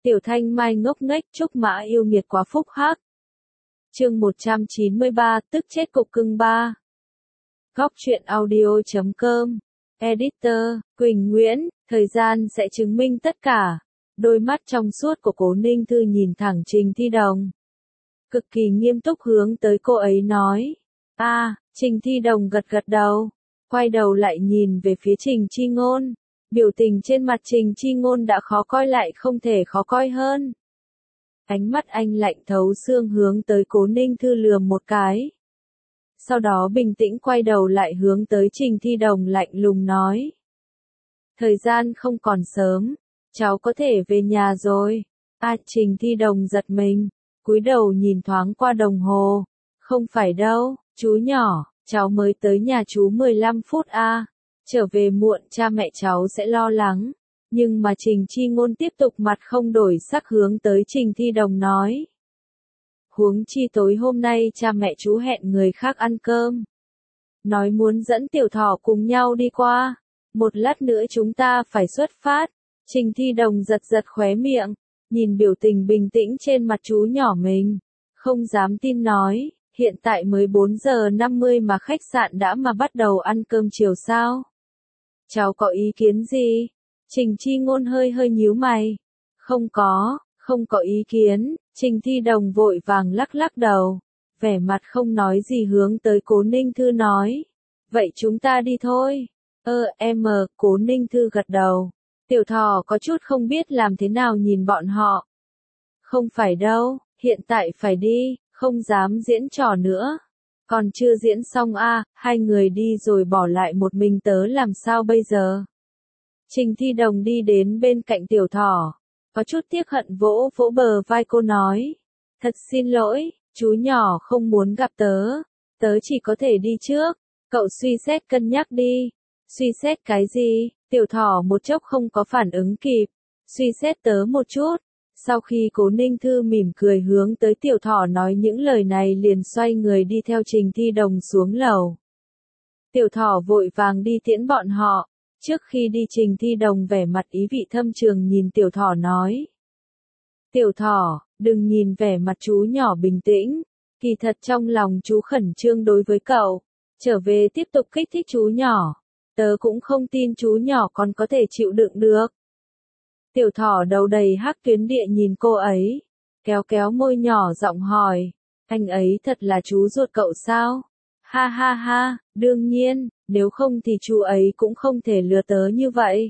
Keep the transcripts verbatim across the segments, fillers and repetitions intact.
Tiểu Thanh Mai ngốc nghếch chúc Mã yêu nghiệt quá phúc hắc. Chương một trăm chín mươi ba, tức chết cục cưng ba. Góc truyện audio chấm com. Editor, Quỳnh Nguyễn, thời gian sẽ chứng minh tất cả. Đôi mắt trong suốt của Cố Ninh Thư nhìn thẳng Trình Thi Đồng. Cực kỳ nghiêm túc hướng tới cô ấy nói. A, à, Trình Thi Đồng gật gật đầu. Quay đầu lại nhìn về phía Trình Chi Ngôn. Biểu tình trên mặt Trình Chi Ngôn đã khó coi lại không thể khó coi hơn. Ánh mắt anh lạnh thấu xương hướng tới Cố Ninh Thư lườm một cái. Sau đó bình tĩnh quay đầu lại hướng tới Trình Thi Đồng lạnh lùng nói. Thời gian không còn sớm, cháu có thể về nhà rồi. À, Trình Thi Đồng giật mình, cúi đầu nhìn thoáng qua đồng hồ. Không phải đâu, chú nhỏ, cháu mới tới nhà chú mười lăm phút à. Trở về muộn cha mẹ cháu sẽ lo lắng. Nhưng mà Trình Chi Ngôn tiếp tục mặt không đổi sắc hướng tới Trình Thi Đồng nói. Huống chi tối hôm nay cha mẹ chú hẹn người khác ăn cơm. Nói muốn dẫn Tiểu Thỏ cùng nhau đi qua. Một lát nữa chúng ta phải xuất phát. Trình Thi Đồng giật giật khóe miệng. Nhìn biểu tình bình tĩnh trên mặt chú nhỏ mình. Không dám tin nói. Hiện tại mới bốn giờ năm mươi mà khách sạn đã mà bắt đầu ăn cơm chiều sao? Cháu có ý kiến gì? Trình Chi Ngôn hơi hơi nhíu mày. Không có, không có ý kiến. Trình Thi Đồng vội vàng lắc lắc đầu. Vẻ mặt không nói gì hướng tới Cố Ninh Thư nói. Vậy chúng ta đi thôi. Ơ em, Cố Ninh Thư gật đầu. Tiểu Thỏ có chút không biết làm thế nào nhìn bọn họ. Không phải đâu, hiện tại phải đi, không dám diễn trò nữa. Còn chưa diễn xong a, à, hai người đi rồi bỏ lại một mình tớ làm sao bây giờ? Trình Thi Đồng đi đến bên cạnh Tiểu Thỏ, có chút tiếc hận vỗ vỗ bờ vai cô nói. Thật xin lỗi, chú nhỏ không muốn gặp tớ, tớ chỉ có thể đi trước, cậu suy xét cân nhắc đi. Suy xét cái gì? Tiểu Thỏ một chốc không có phản ứng kịp, suy xét tớ một chút. Sau khi Cố Ninh Thư mỉm cười hướng tới Tiểu Thỏ nói những lời này liền xoay người đi theo Trình Thi Đồng xuống lầu. Tiểu Thỏ vội vàng đi tiễn bọn họ, trước khi đi Trình Thi Đồng vẻ mặt ý vị thâm trường nhìn Tiểu Thỏ nói. Tiểu Thỏ, đừng nhìn vẻ mặt chú nhỏ bình tĩnh, kỳ thật trong lòng chú khẩn trương đối với cậu, trở về tiếp tục kích thích chú nhỏ, tớ cũng không tin chú nhỏ còn có thể chịu đựng được. Tiểu Thỏ đầu đầy hắc tuyến địa nhìn cô ấy, kéo kéo môi nhỏ giọng hỏi, anh ấy thật là chú ruột cậu sao? Ha ha ha, đương nhiên, nếu không thì chú ấy cũng không thể lừa tớ như vậy.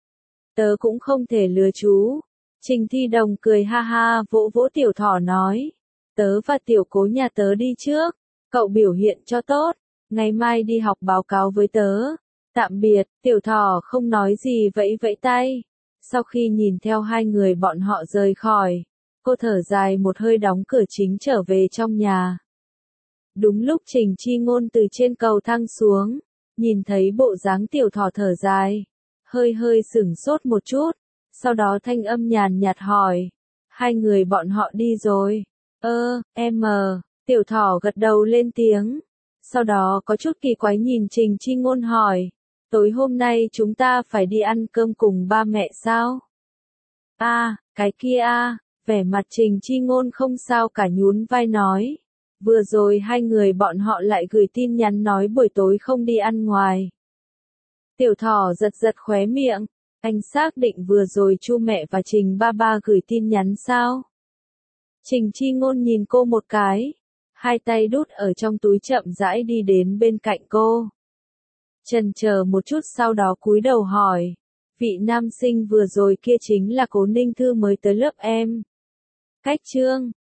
Tớ cũng không thể lừa chú. Trình Thi Đồng cười ha ha vỗ vỗ Tiểu Thỏ nói, tớ và Tiểu Cố nhà tớ đi trước, cậu biểu hiện cho tốt, ngày mai đi học báo cáo với tớ. Tạm biệt, Tiểu Thỏ không nói gì vẫy vẫy tay. Sau khi nhìn theo hai người bọn họ rời khỏi, cô thở dài một hơi đóng cửa chính trở về trong nhà. Đúng lúc Trình Chi Ngôn từ trên cầu thang xuống, nhìn thấy bộ dáng Tiểu Thỏ thở dài, hơi hơi sửng sốt một chút, sau đó thanh âm nhàn nhạt hỏi, hai người bọn họ đi rồi. Ơ, em, Tiểu Thỏ gật đầu lên tiếng, sau đó có chút kỳ quái nhìn Trình Chi Ngôn hỏi. Tối hôm nay chúng ta phải đi ăn cơm cùng ba mẹ sao? A, à, cái kia a, à, vẻ mặt Trình Chi Ngôn không sao cả nhún vai nói. Vừa rồi hai người bọn họ lại gửi tin nhắn nói buổi tối không đi ăn ngoài. Tiểu Thỏ giật giật khóe miệng, anh xác định vừa rồi Chu mẹ và Trình ba ba gửi tin nhắn sao? Trình Chi Ngôn nhìn cô một cái, hai tay đút ở trong túi chậm rãi đi đến bên cạnh cô. Chần chờ một chút sau đó cúi đầu hỏi, vị nam sinh vừa rồi kia chính là Cố Ninh Thư mới tới lớp em. Cách chương,